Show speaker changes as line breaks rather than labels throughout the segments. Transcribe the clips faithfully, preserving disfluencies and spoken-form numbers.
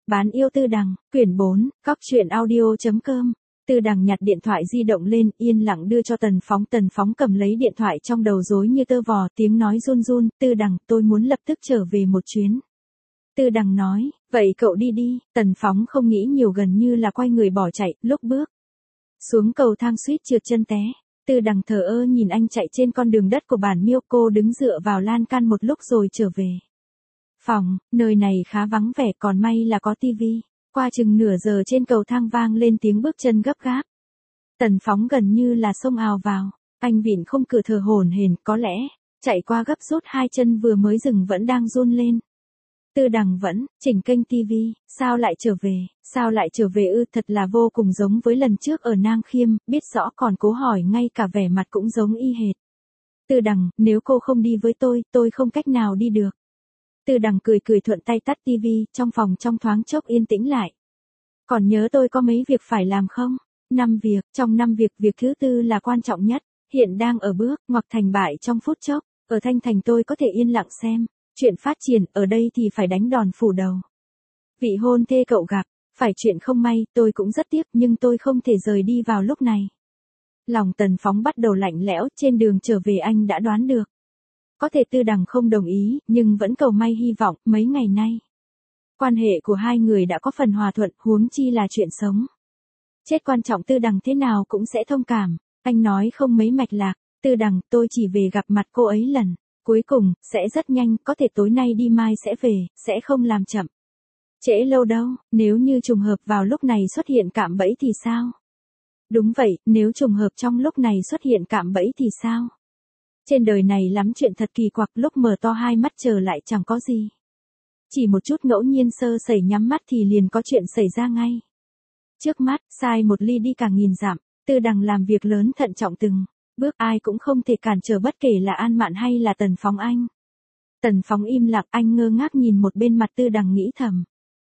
Bán yêu Tư Đằng, quyển bốn, cóc truyện audio chấm com. Tư Đằng nhặt điện thoại di động lên, yên lặng đưa cho Tần Phóng. Tần Phóng cầm lấy điện thoại trong đầu rối như tơ vò, tiếng nói run run, Tư Đằng, tôi muốn lập tức trở về một chuyến. Tư Đằng nói, vậy cậu đi đi. Tần Phóng không nghĩ nhiều, gần như là quay người bỏ chạy, lúc bước xuống cầu thang suýt trượt chân té. Tư Đằng thờ ơ nhìn anh chạy trên con đường đất của bản Miêu. Cô đứng dựa vào lan can một lúc rồi trở về phòng. Nơi này khá vắng vẻ, còn may là có tivi. Qua chừng nửa giờ trên cầu thang vang lên tiếng bước chân gấp gáp. Tần Phóng gần như là xông ào vào. Anh vịn khung cửa thở hổn hển, có lẽ chạy qua gấp rút, hai chân vừa mới dừng vẫn đang run lên. Tư Đằng vẫn chỉnh kênh tivi. Sao lại trở về? Sao lại trở về ư? Thật là vô cùng giống với lần trước ở Nam Khiêm, biết rõ còn cố hỏi, ngay cả vẻ mặt cũng giống y hệt. Tư Đằng, nếu cô không đi với tôi, tôi không cách nào đi được. Tư Đằng cười cười thuận tay tắt tivi, trong phòng trong thoáng chốc yên tĩnh lại. Còn nhớ tôi có mấy việc phải làm không? Năm việc, trong năm việc, việc thứ tư là quan trọng nhất, hiện đang ở bước ngoặc thành bại trong phút chốc. Ở Thanh Thành tôi có thể yên lặng xem chuyện phát triển, ở đây thì phải đánh đòn phủ đầu. Vị hôn thê cậu gặp, phải chuyện không may, tôi cũng rất tiếc, nhưng tôi không thể rời đi vào lúc này. Lòng Tần Phóng bắt đầu lạnh lẽo, trên đường trở về anh đã đoán được. Có thể Tư Đằng không đồng ý, nhưng vẫn cầu may hy vọng. Mấy ngày nay, quan hệ của hai người đã có phần hòa thuận, huống chi là chuyện sống chết quan trọng, Tư Đằng thế nào cũng sẽ thông cảm. Anh nói không mấy mạch lạc, Tư Đằng, tôi chỉ về gặp mặt cô ấy lần cuối cùng, sẽ rất nhanh, có thể tối nay đi mai sẽ về, sẽ không làm chậm trễ lâu đâu. Nếu như trùng hợp vào lúc này xuất hiện cạm bẫy thì sao? Đúng vậy, nếu trùng hợp trong lúc này xuất hiện cạm bẫy thì sao? Trên đời này lắm chuyện thật kỳ quặc, lúc mở to hai mắt chờ lại chẳng có gì. Chỉ một chút ngẫu nhiên sơ sẩy nhắm mắt thì liền có chuyện xảy ra ngay trước mắt. Sai một ly đi cả nghìn dặm. Tư Đằng làm việc lớn thận trọng từng bước, ai cũng không thể cản trở, bất kể là An Mạn hay là Tần Phóng. Anh Tần Phóng im lặng, anh ngơ ngác nhìn một bên mặt Tư Đằng, nghĩ thầm.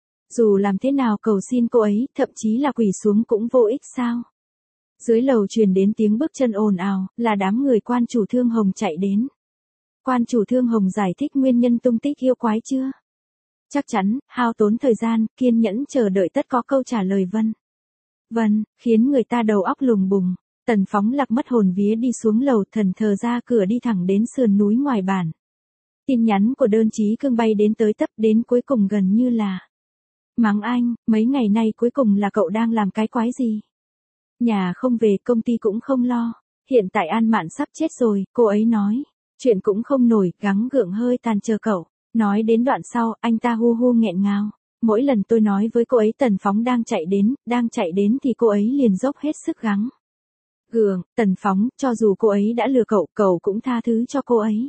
Dù làm thế nào cầu xin cô ấy, thậm chí là quỳ xuống cũng vô ích sao? Dưới lầu truyền đến tiếng bước chân ồn ào, là đám người quan chủ Thương Hồng chạy đến. Quan chủ Thương Hồng giải thích nguyên nhân tung tích yêu quái chưa? Chắc chắn, hao tốn thời gian, kiên nhẫn chờ đợi tất có câu trả lời vân vân, khiến người ta đầu óc lùng bùng. Tần Phóng lạc mất hồn vía đi xuống lầu, thần thờ ra cửa đi thẳng đến sườn núi ngoài bản. Tin nhắn của Đơn Chí Cương bay đến tới tấp, đến cuối cùng gần như là mắng anh, mấy ngày nay cuối cùng là cậu đang làm cái quái gì? Nhà không về, công ty cũng không lo. Hiện tại An Mạn sắp chết rồi, cô ấy nói. Chuyện cũng không nổi, gắng gượng hơi tàn chờ cậu. Nói đến đoạn sau, anh ta hu hu nghẹn ngào. Mỗi lần tôi nói với cô ấy Tần Phóng đang chạy đến, đang chạy đến thì cô ấy liền dốc hết sức gắng gượng. Tần Phóng, cho dù cô ấy đã lừa cậu, cậu cũng tha thứ cho cô ấy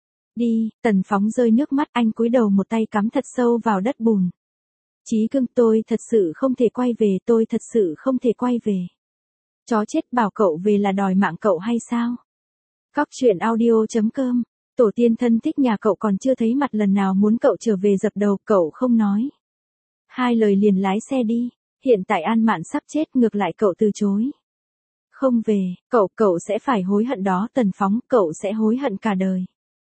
đi. Tần Phóng rơi nước mắt, anh cúi đầu một tay cắm thật sâu vào đất bùn. Chí Cương, tôi thật sự không thể quay về, tôi thật sự không thể quay về. Chó chết bảo cậu về là đòi mạng cậu hay sao? Cóc truyện audio chấm com. Tổ tiên thân thích nhà cậu còn chưa thấy mặt lần nào muốn cậu trở về dập đầu, cậu không nói hai lời liền lái xe đi. Hiện tại An Mạn sắp chết, ngược lại cậu từ chối không về, cậu, cậu sẽ phải hối hận đó. Tần Phóng, cậu sẽ hối hận cả đời.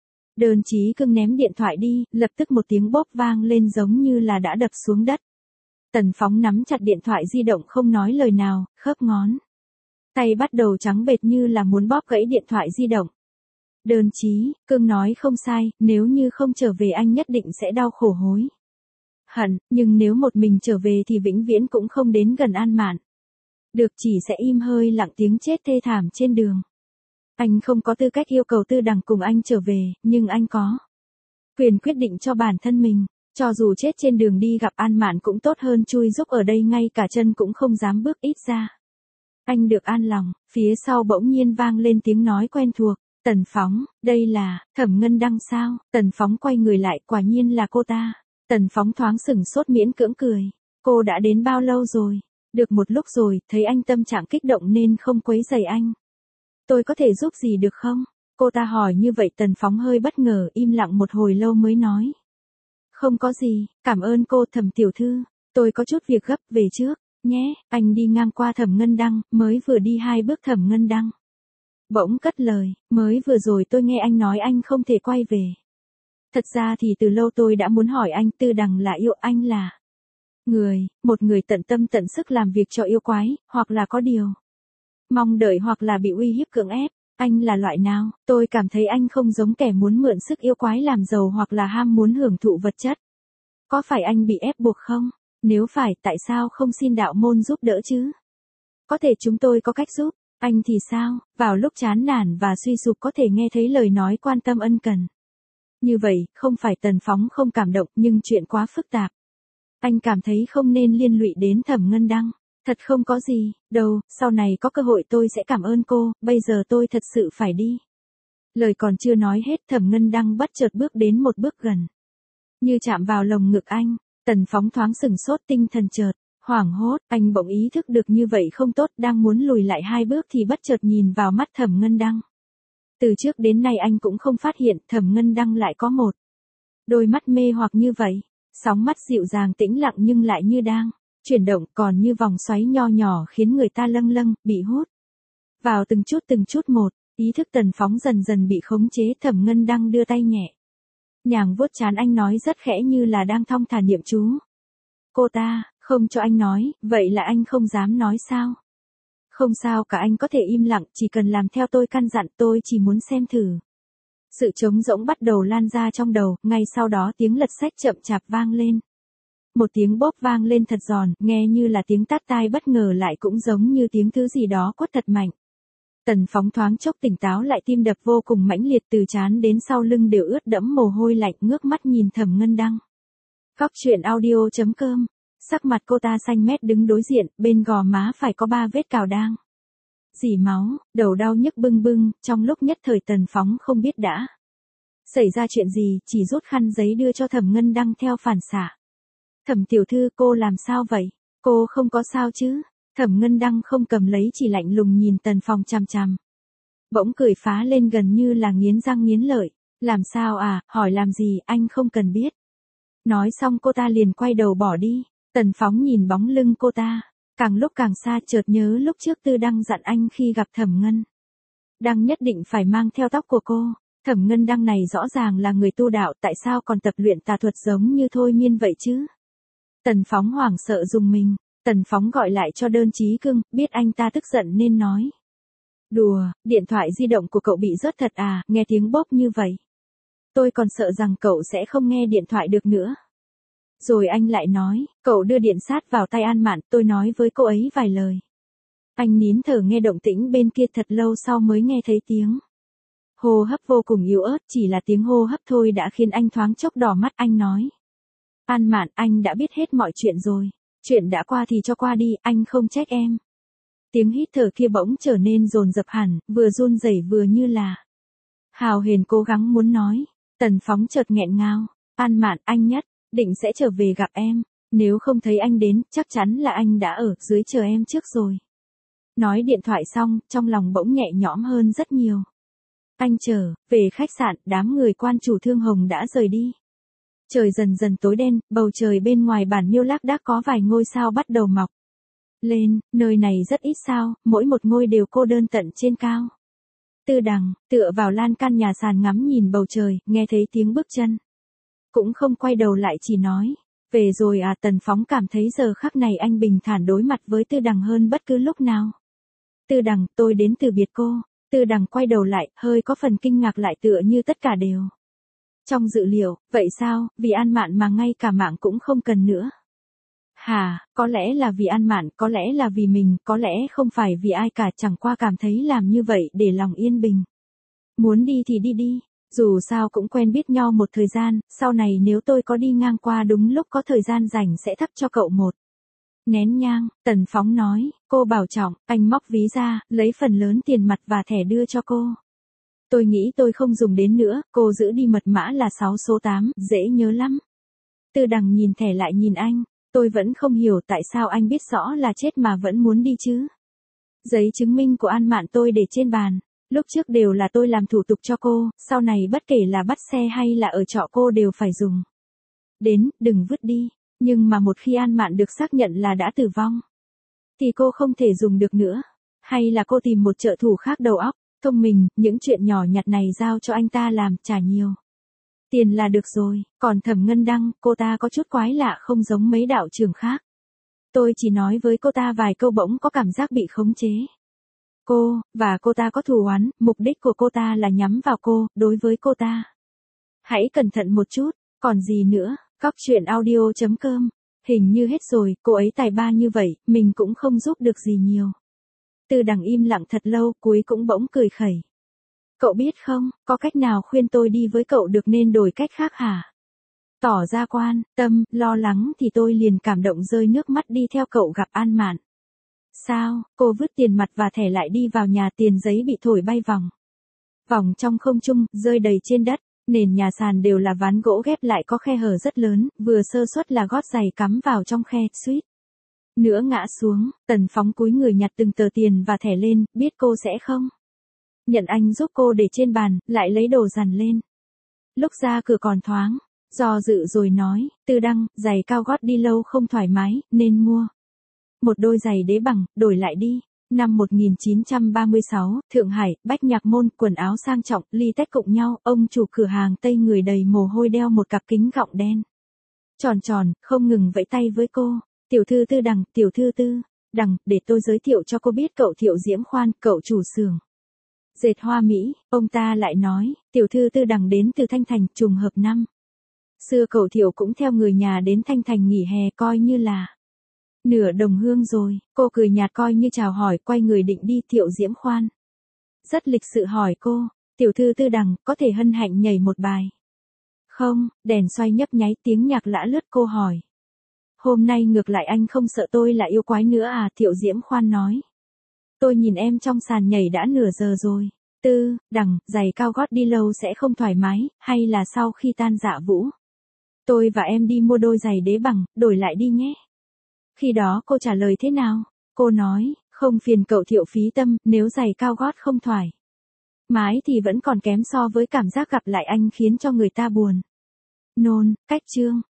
Đơn Chí Cương ném điện thoại đi, lập tức một tiếng bốp vang lên giống như là đã đập xuống đất. Tần Phóng nắm chặt điện thoại di động không nói lời nào, khớp ngón tay bắt đầu trắng bệch như là muốn bóp gãy điện thoại di động. Đơn Chí Cương nói không sai, nếu như không trở về anh nhất định sẽ đau khổ hối hận, nhưng nếu một mình trở về thì vĩnh viễn cũng không đến gần An Mạn được, chỉ sẽ im hơi lặng tiếng chết thê thảm trên đường. Anh không có tư cách yêu cầu Tư Đằng cùng anh trở về, nhưng anh có quyền quyết định cho bản thân mình. Cho dù chết trên đường đi gặp An Mạn cũng tốt hơn chui rúc ở đây, ngay cả chân cũng không dám bước, ít ra anh được an lòng. Phía sau bỗng nhiên vang lên tiếng nói quen thuộc. Tần Phóng, đây là Thẩm Ngân Đăng sao? Tần Phóng quay người lại, quả nhiên là cô ta. Tần Phóng thoáng sửng sốt, miễn cưỡng cười. Cô đã đến bao lâu rồi? Được một lúc rồi, thấy anh tâm trạng kích động nên không quấy rầy anh. Tôi có thể giúp gì được không? Cô ta hỏi như vậy. Tần Phóng hơi bất ngờ, im lặng một hồi lâu mới nói. Không có gì, cảm ơn cô. Thẩm tiểu thư, tôi có chút việc gấp, về trước nhé. Anh đi ngang qua Thẩm Ngân Đăng, mới vừa đi hai bước Thẩm Ngân Đăng bỗng cất lời, mới vừa rồi tôi nghe anh nói anh không thể quay về. Thật ra thì từ lâu tôi đã muốn hỏi anh, Tư Đằng là yêu anh là Người, một người tận tâm tận sức làm việc cho yêu quái, hoặc là có điều mong đợi hoặc là bị uy hiếp cưỡng ép. Anh là loại nào? Tôi cảm thấy anh không giống kẻ muốn mượn sức yêu quái làm giàu hoặc là ham muốn hưởng thụ vật chất. Có phải anh bị ép buộc không? Nếu phải, tại sao không xin đạo môn giúp đỡ chứ? Có thể chúng tôi có cách giúp. Anh thì sao? Vào lúc chán nản và suy sụp có thể nghe thấy lời nói quan tâm ân cần. Như vậy, không phải Tần Phóng không cảm động nhưng chuyện quá phức tạp. Anh cảm thấy không nên liên lụy đến Thẩm Ngân Đăng. Thật không có gì, đâu, sau này có cơ hội tôi sẽ cảm ơn cô, bây giờ tôi thật sự phải đi. Lời còn chưa nói hết Thẩm Ngân Đăng bất chợt bước đến một bước gần. Như chạm vào lồng ngực anh, Tần Phóng thoáng sừng sốt tinh thần chợt, hoảng hốt, anh bỗng ý thức được như vậy không tốt đang muốn lùi lại hai bước thì bất chợt nhìn vào mắt Thẩm Ngân Đăng. Từ trước đến nay anh cũng không phát hiện Thẩm Ngân Đăng lại có một đôi mắt mê hoặc như vậy, sóng mắt dịu dàng tĩnh lặng nhưng lại như đang chuyển động còn như vòng xoáy nho nhỏ khiến người ta lâng lâng, bị hút vào từng chút từng chút một, ý thức Tần Phóng dần dần bị khống chế. Thẩm Ngân Đăng đưa tay nhẹ nhàng vuốt trán anh nói rất khẽ như là đang thong thả niệm chú. Cô ta, không cho anh nói, vậy là anh không dám nói sao? Không sao cả anh có thể im lặng, chỉ cần làm theo tôi căn dặn tôi chỉ muốn xem thử. Sự trống rỗng bắt đầu lan ra trong đầu, ngay sau đó tiếng lật sách chậm chạp vang lên. Một tiếng bóp vang lên thật giòn, nghe như là tiếng tát tai bất ngờ lại cũng giống như tiếng thứ gì đó quất thật mạnh. Tần Phóng thoáng chốc tỉnh táo lại tim đập vô cùng mãnh liệt từ trán đến sau lưng đều ướt đẫm mồ hôi lạnh ngước mắt nhìn Thẩm Ngân Đăng. Cóc truyện audio chấm com. Sắc mặt cô ta xanh mét đứng đối diện, bên gò má phải có ba vết cào đang rỉ máu, đầu đau nhức bưng bưng, trong lúc nhất thời Tần Phóng không biết đã xảy ra chuyện gì, chỉ rút khăn giấy đưa cho Thẩm Ngân Đăng theo phản xạ. Thẩm tiểu thư cô làm sao vậy? Cô không có sao chứ? Thẩm Ngân Đăng không cầm lấy chỉ lạnh lùng nhìn Tần Phong chằm chằm. Bỗng cười phá lên gần như là nghiến răng nghiến lợi. Làm sao à, hỏi làm gì, anh không cần biết. Nói xong cô ta liền quay đầu bỏ đi. Tần Phóng nhìn bóng lưng cô ta, càng lúc càng xa chợt nhớ lúc trước Tư Đăng dặn anh khi gặp Thẩm Ngân Đăng nhất định phải mang theo tóc của cô. Thẩm Ngân Đăng này rõ ràng là người tu đạo, tại sao còn tập luyện tà thuật giống như thôi miên vậy chứ? Tần Phóng hoảng sợ dùng mình. Tần Phóng gọi lại cho Đơn Chí Cưng, biết anh ta tức giận nên nói. Đùa, điện thoại di động của cậu bị rớt thật à, nghe tiếng bốp như vậy. Tôi còn sợ rằng cậu sẽ không nghe điện thoại được nữa. Rồi anh lại nói, cậu đưa điện sát vào tay An Mạn, tôi nói với cô ấy vài lời. Anh nín thở nghe động tĩnh bên kia thật lâu sau mới nghe thấy tiếng hô hấp vô cùng yếu ớt, chỉ là tiếng hô hấp thôi đã khiến anh thoáng chốc đỏ mắt. Anh nói. An Mạn, anh đã biết hết mọi chuyện rồi. Chuyện đã qua thì cho qua đi, anh không trách em. Tiếng hít thở kia bỗng trở nên dồn dập hẳn, vừa run rẩy vừa như là hào huyền cố gắng muốn nói. Tần Phóng chợt nghẹn ngào. An Mạn, anh nhất định sẽ trở về gặp em. Nếu không thấy anh đến, chắc chắn là anh đã ở dưới chờ em trước rồi. Nói điện thoại xong, trong lòng bỗng nhẹ nhõm hơn rất nhiều. Anh chờ, về khách sạn, đám người quan chủ Thương Hồng đã rời đi. Trời dần dần tối đen, bầu trời bên ngoài bản miêu lác đác có vài ngôi sao bắt đầu mọc lên, nơi này rất ít sao, mỗi một ngôi đều cô đơn tận trên cao. Tư Đằng, tựa vào lan can nhà sàn ngắm nhìn bầu trời, nghe thấy tiếng bước chân. Cũng không quay đầu lại chỉ nói, về rồi à. Tần Phóng cảm thấy giờ khắc này anh bình thản đối mặt với Tư Đằng hơn bất cứ lúc nào. Tư Đằng, tôi đến từ biệt cô. Tư Đằng quay đầu lại, hơi có phần kinh ngạc lại tựa như tất cả đều trong dự liệu. Vậy sao, vì An Mạn mà ngay cả mạng cũng không cần nữa? Hà, có lẽ là vì An Mạn, có lẽ là vì mình, có lẽ không phải vì ai cả, chẳng qua cảm thấy làm như vậy để lòng yên bình. Muốn đi thì đi đi, dù sao cũng quen biết nhau một thời gian, sau này nếu tôi có đi ngang qua đúng lúc có thời gian rảnh sẽ thắp cho cậu một nén nhang. Tần Phóng nói, cô bảo trọng. Anh móc ví ra, lấy phần lớn tiền mặt và thẻ đưa cho cô. Tôi nghĩ tôi không dùng đến nữa, cô giữ đi, mật mã là sáu số tám, dễ nhớ lắm. Tư Đằng nhìn thẻ lại nhìn anh, tôi vẫn không hiểu tại sao anh biết rõ là chết mà vẫn muốn đi chứ. Giấy chứng minh của An Mạn tôi để trên bàn, lúc trước đều là tôi làm thủ tục cho cô, sau này bất kể là bắt xe hay là ở trọ cô đều phải dùng đến, đừng vứt đi. Nhưng mà một khi An Mạn được xác nhận là đã tử vong, thì cô không thể dùng được nữa. Hay là cô tìm một trợ thủ khác đầu óc thông minh, những chuyện nhỏ nhặt này giao cho anh ta làm, chả nhiều Tiền là được rồi, còn Thẩm Ngân Đăng, cô ta có chút quái lạ không giống mấy đạo trưởng khác. Tôi chỉ nói với cô ta vài câu bỗng có cảm giác bị khống chế. Cô, và cô ta có thù oán, mục đích của cô ta là nhắm vào cô, đối với cô ta. Hãy cẩn thận một chút, còn gì nữa, Cóc truyện audio chấm com. Hình như hết rồi, cô ấy tài ba như vậy, mình cũng không giúp được gì nhiều. Tư Đằng im lặng thật lâu, cuối cũng bỗng cười khẩy. Cậu biết không, có cách nào khuyên tôi đi với cậu được nên đổi cách khác hả? Tỏ ra quan tâm, lo lắng thì tôi liền cảm động rơi nước mắt đi theo cậu gặp An Mạn. Sao, cô vứt tiền mặt và thẻ lại đi vào nhà, tiền giấy bị thổi bay vòng. Vòng trong không trung, rơi đầy trên đất, nền nhà sàn đều là ván gỗ ghép lại có khe hở rất lớn, vừa sơ suất là gót giày cắm vào trong khe, suýt nữa ngã xuống. Tần Phóng cúi người nhặt từng tờ tiền và thẻ lên, biết cô sẽ không nhận anh giúp cô để trên bàn, lại lấy đồ dằn lên. Lúc ra cửa còn thoáng do dự rồi nói, Tư Đăng, giày cao gót đi lâu không thoải mái, nên mua một đôi giày đế bằng, đổi lại đi. Năm một nghìn chín trăm ba mươi sáu, Thượng Hải, Bách Nhạc Môn, quần áo sang trọng, ly tách cụng nhau, ông chủ cửa hàng Tây người đầy mồ hôi đeo một cặp kính gọng đen. Tròn tròn, không ngừng vẫy tay với cô. Tiểu thư Tư Đằng, tiểu thư Tư Đằng, để tôi giới thiệu cho cô biết cậu Thiệu Diễm Khoan, cậu chủ xưởng dệt hoa Mỹ. Ông ta lại nói, tiểu thư Tư Đằng đến từ Thanh Thành, trùng hợp năm xưa cậu Thiệu cũng theo người nhà đến Thanh Thành nghỉ hè, coi như là nửa đồng hương rồi. Cô cười nhạt coi như chào hỏi, quay người định đi. Thiệu Diễm Khoan rất lịch sự hỏi cô, tiểu thư Tư Đằng, có thể hân hạnh nhảy một bài không? Đèn xoay nhấp nháy, tiếng nhạc lã lướt. Cô hỏi, hôm nay ngược lại anh không sợ tôi là yêu quái nữa à? Thiệu Diễm Khoan nói, tôi nhìn em trong sàn nhảy đã nửa giờ rồi. Tư Đằng, giày cao gót đi lâu sẽ không thoải mái, hay là sau khi tan dạ vũ, tôi và em đi mua đôi giày đế bằng, đổi lại đi nhé. Khi đó cô trả lời thế nào? Cô nói, không phiền cậu Thiệu phí tâm, nếu giày cao gót không thoải mái thì vẫn còn kém so với cảm giác gặp lại anh khiến cho người ta buồn nôn. Cách chương